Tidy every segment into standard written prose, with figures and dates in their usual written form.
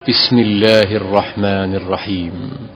بسم الله الرحمن الرحيم.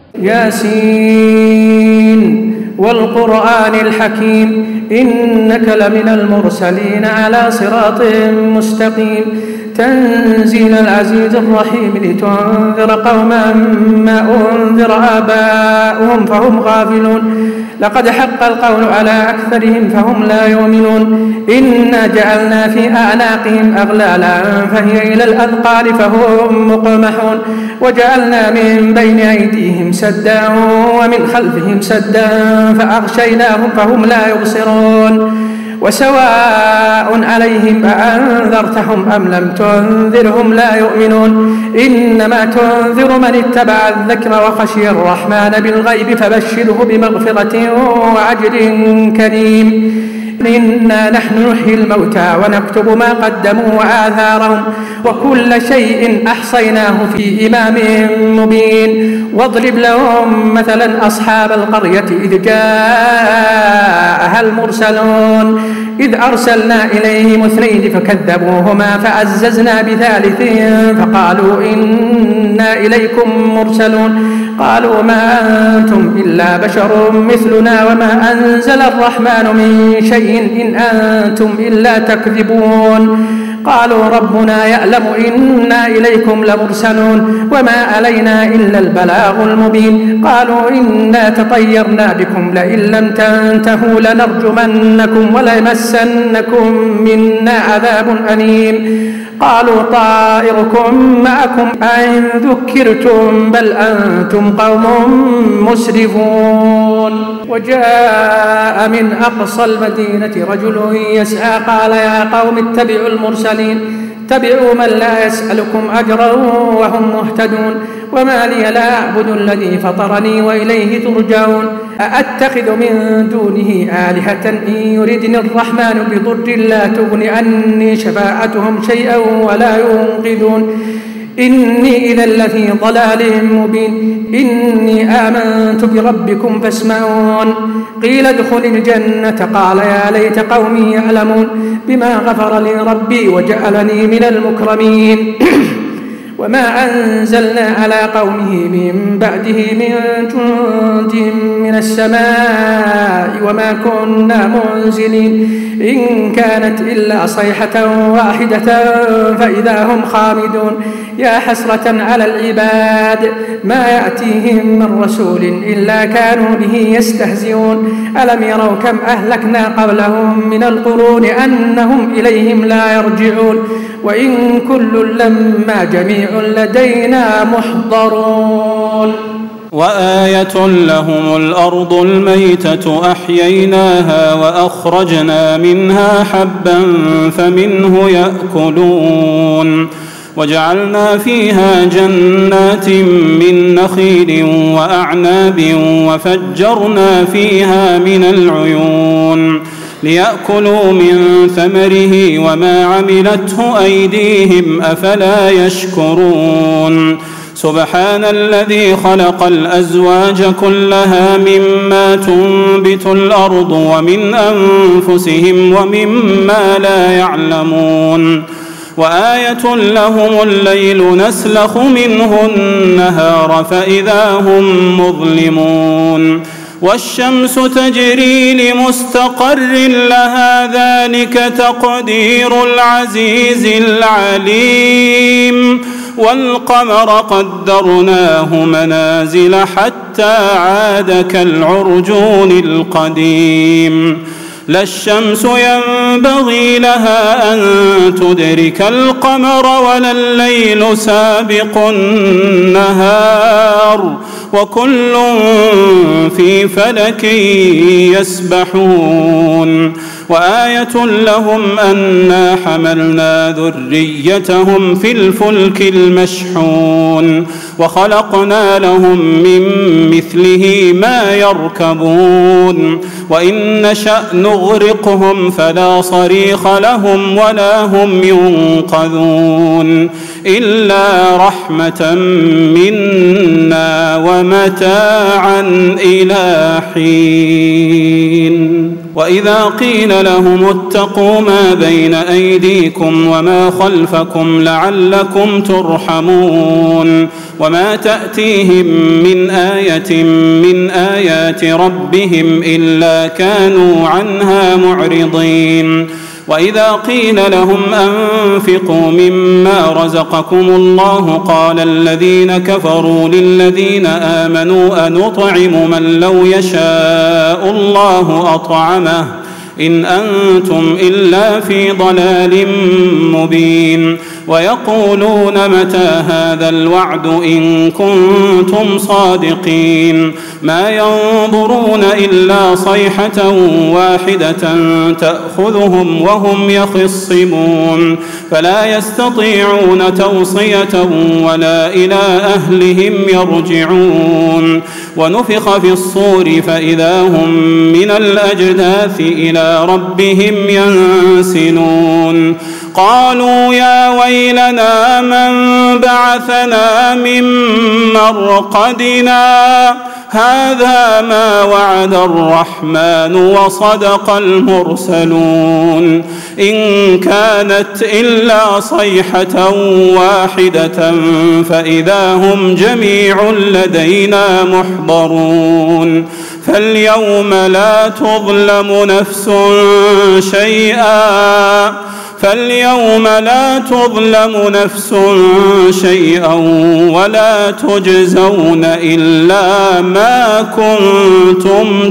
ياسين والقرآن الحكيم إنك لمن المرسلين على صراط مستقيم تنزيل العزيز الرحيم لتنذر قوما ما أنذر آباؤهم فهم غافلون لقد حق القول على أكثرهم فهم لا يؤمنون إنا جعلنا في أعناقهم أغلالا فهي إلى الأذقان فهم مقمحون وجعلنا من بين أيديهم سدا ومن خلفهم سدا فأغشيناهم فهم لا يبصرون وسواء عليهم أأنذرتهم أم لم تنذرهم لا يؤمنون إنما تنذر من اتبع الذكر وخشي الرحمن بالغيب فبشره بمغفرة وأجر كريم إنا نحن نحيي الموتى ونكتب ما قدموا وآثارهم وكل شيء أحصيناه في إمام مبين واضرب لهم مثلا أصحاب القرية إذ جاءها المرسلون إذ أرسلنا إليهم اثنين فكذبوهما فعززنا بثالث فقالوا إنا إليكم مرسلون قالوا ما أنتم إلا بشر مثلنا وما أنزل الرحمن من شيء إن أنتم إلا تكذبون قالوا ربنا يعلم إنا إليكم لمرسلون وما علينا إلا البلاغ المبين قالوا إنا تطيرنا بكم لئن لم تنتهوا لنرجمنكم وليمسنكم منا عذاب أليم قالوا طائركم معكم أئن ذكرتم بل أنتم قوم مسرفون وجاء من أقصى المدينة رجل يسعى قال يا قوم اتبعوا المرسلين اتبعوا من لا يسألكم أجرا وهم مهتدون وما لي لا أعبد الذي فطرني وإليه ترجعون أأتخذ من دونه آلهة إن يردني الرحمن بضر لا تغن عني شفاعتهم شيئا ولا ينقذون إني إذا لفي ضلال مبين إني آمنت بربكم فاسمعون قيل ادخل الجنة قال يا ليت قومي يعلمون بما غفر لي ربي وجعلني من المكرمين وما أنزلنا على قومه من بعده من جند من السماء وما كنا منزلين إن كانت إلا صيحة واحدة فإذا هم خامدون يا حسرة على العباد ما يأتيهم من رسول إلا كانوا به يستهزئون ألم يروا كم أهلكنا قبلهم من القرون أنهم إليهم لا يرجعون وإن كل لما جميع لدينا محضرون وآية لهم الأرض الميتة أحييناها وأخرجنا منها حبا فمنه يأكلون وجعلنا فيها جنات من نخيل وأعناب وفجرنا فيها من العيون ليأكلوا من ثمره وما عملته أيديهم أفلا يشكرون سبحان الذي خلق الأزواج كلها مما تنبت الأرض ومن أنفسهم ومما لا يعلمون وآية لهم الليل نسلخ منه النهار فإذا هم مظلمون والشمس تجري لمستقر لها ذلك تقدير العزيز العليم والقمر قدرناه منازل حتى عاد كالعرجون القديم لا الشمس ينبغي لها أن تدرك القمر ولا الليل سابق النهار وكل في فلك يسبحون وآية لهم أنا حملنا ذريتهم في الفلك المشحون وخلقنا لهم من مثله ما يركبون وإن نشأ نغرقهم فلا صريخ لهم ولا هم ينقذون إلا رحمة منا ومتاعا إلى حين. وإذا قيل لهم اتقوا ما بين أيديكم وما خلفكم لعلكم ترحمون وما تأتيهم من آية من آيات ربهم إلا كانوا عنها معرضين وإذا قيل لهم أنفقوا مما رزقكم الله قال الذين كفروا للذين آمنوا أنطعم من لو يشاء الله أطعمه إن أنتم إلا في ضلال مبين ويقولون متى هذا الوعد إن كنتم صادقين ما ينظرون إلا صيحة واحدة تأخذهم وهم يخصمون فلا يستطيعون توصية ولا إلى أهلهم يرجعون ونفخ في الصور فإذا هم من الأجداث إلى ربهم ينسلون قالوا يا ويلنا من بعثنا من مرقدنا هذا ما وعد الرحمن وصدق المرسلون إن كانت إلا صيحة واحدة فإذا هم جميع لدينا محضرون فاليوم لا تظلم نفس شيئا ولا تجزون إلا ما كنتم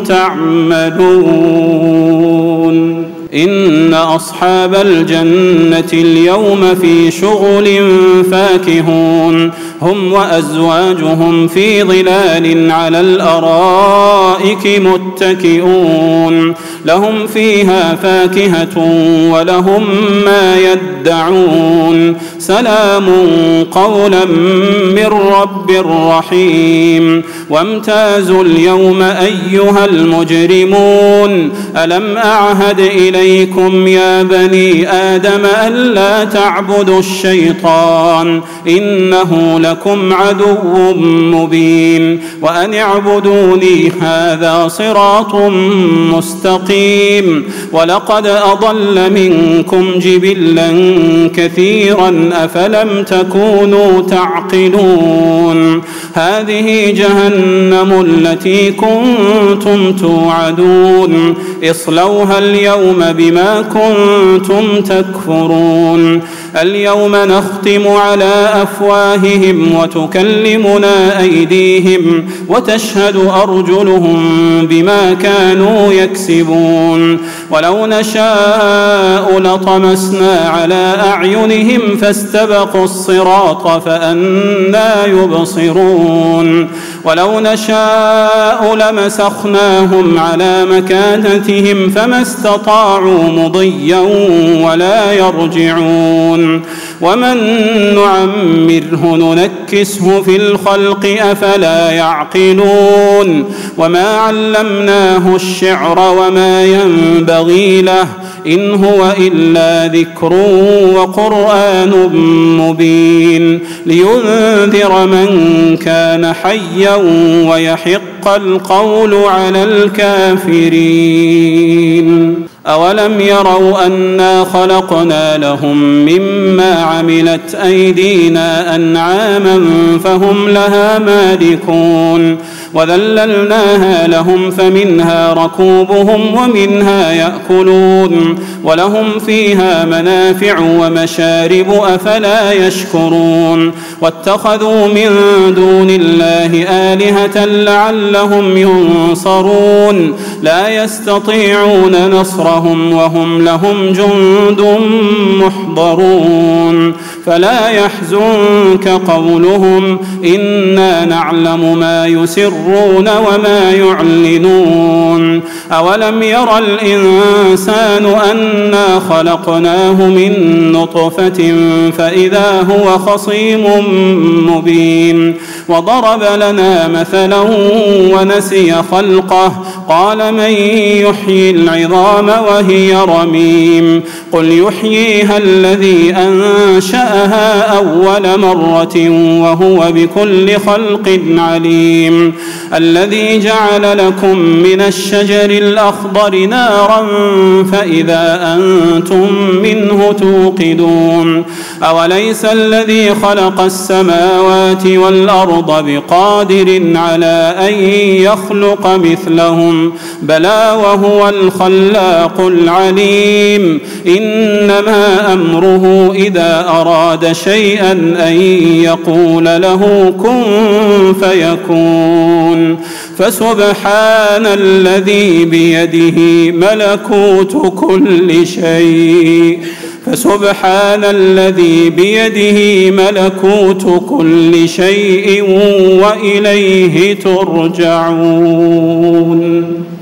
تعملون إن أصحاب الجنة اليوم في شغل فاكهون هم وأزواجهم في ظلال على الأرائك متكئون لهم فيها فاكهة ولهم ما يدعون سلام قولا من رب رحيم وامتازوا اليوم أيها المجرمون ألم أعهد إليكم يا بني آدم ألا تعبدوا الشيطان إنه لكم عدو مبين وأن اعبدوني هذا صراط مستقيم ولقد أضل منكم جبلا كثيرا أفلم تكونوا تعقلون هذه جهنم التي كنتم توعدون اصلوها اليوم بما كنتم تكفرون اليوم نختم على أفواههم وتكلمنا أيديهم وتشهد أرجلهم بما كانوا يكسبون ولو نشاء لطمسنا على أعينهم فاستبقوا الصراط فأنى يبصرون ولو نشاء لمسخناهم على مكانتهم فما استطاعوا مضيا ولا يرجعون ومن نعمره ننكسه في الخلق أفلا يعقلون وما علمناه الشعر وما ينبغي له إن هو إلا ذكر وقرآن مبين لينذر من كان حيا ويحق القول على الكافرين أولم يروا أنا خلقنا لهم مما عملت أيدينا أنعاما فهم لها مالكون وذللناها لهم فمنها ركوبهم ومنها يأكلون ولهم فيها منافع ومشارب أفلا يشكرون واتخذوا من دون الله آلهة لعلهم ينصرون لا يستطيعون نصرهم وهم لهم جند محضرون فلا يحزنك قولهم إنا نعلم ما يسرون وما يعلنون أولم ير الإنسان أنا خلقناه من نطفة فإذا هو خصيم مبين وضرب لنا مثلا ونسي خلقه قال من يحيي العظام وهي رميم قل يحييها الذي أنشأها أول مرة وهو بكل خلق عليم الذي جعل لكم من الشجر الأخضر نارا فإذا أنتم منه توقدون أوليس الذي خلق السماوات والأرض بقادر على أن يخلق مثلهم بلى وهو الخلاق العليم إنما أمره إذا أراد شيئا أن يقول له كن فيكون فسبحان الذي بيده ملكوت كل شيء وإليه ترجعون.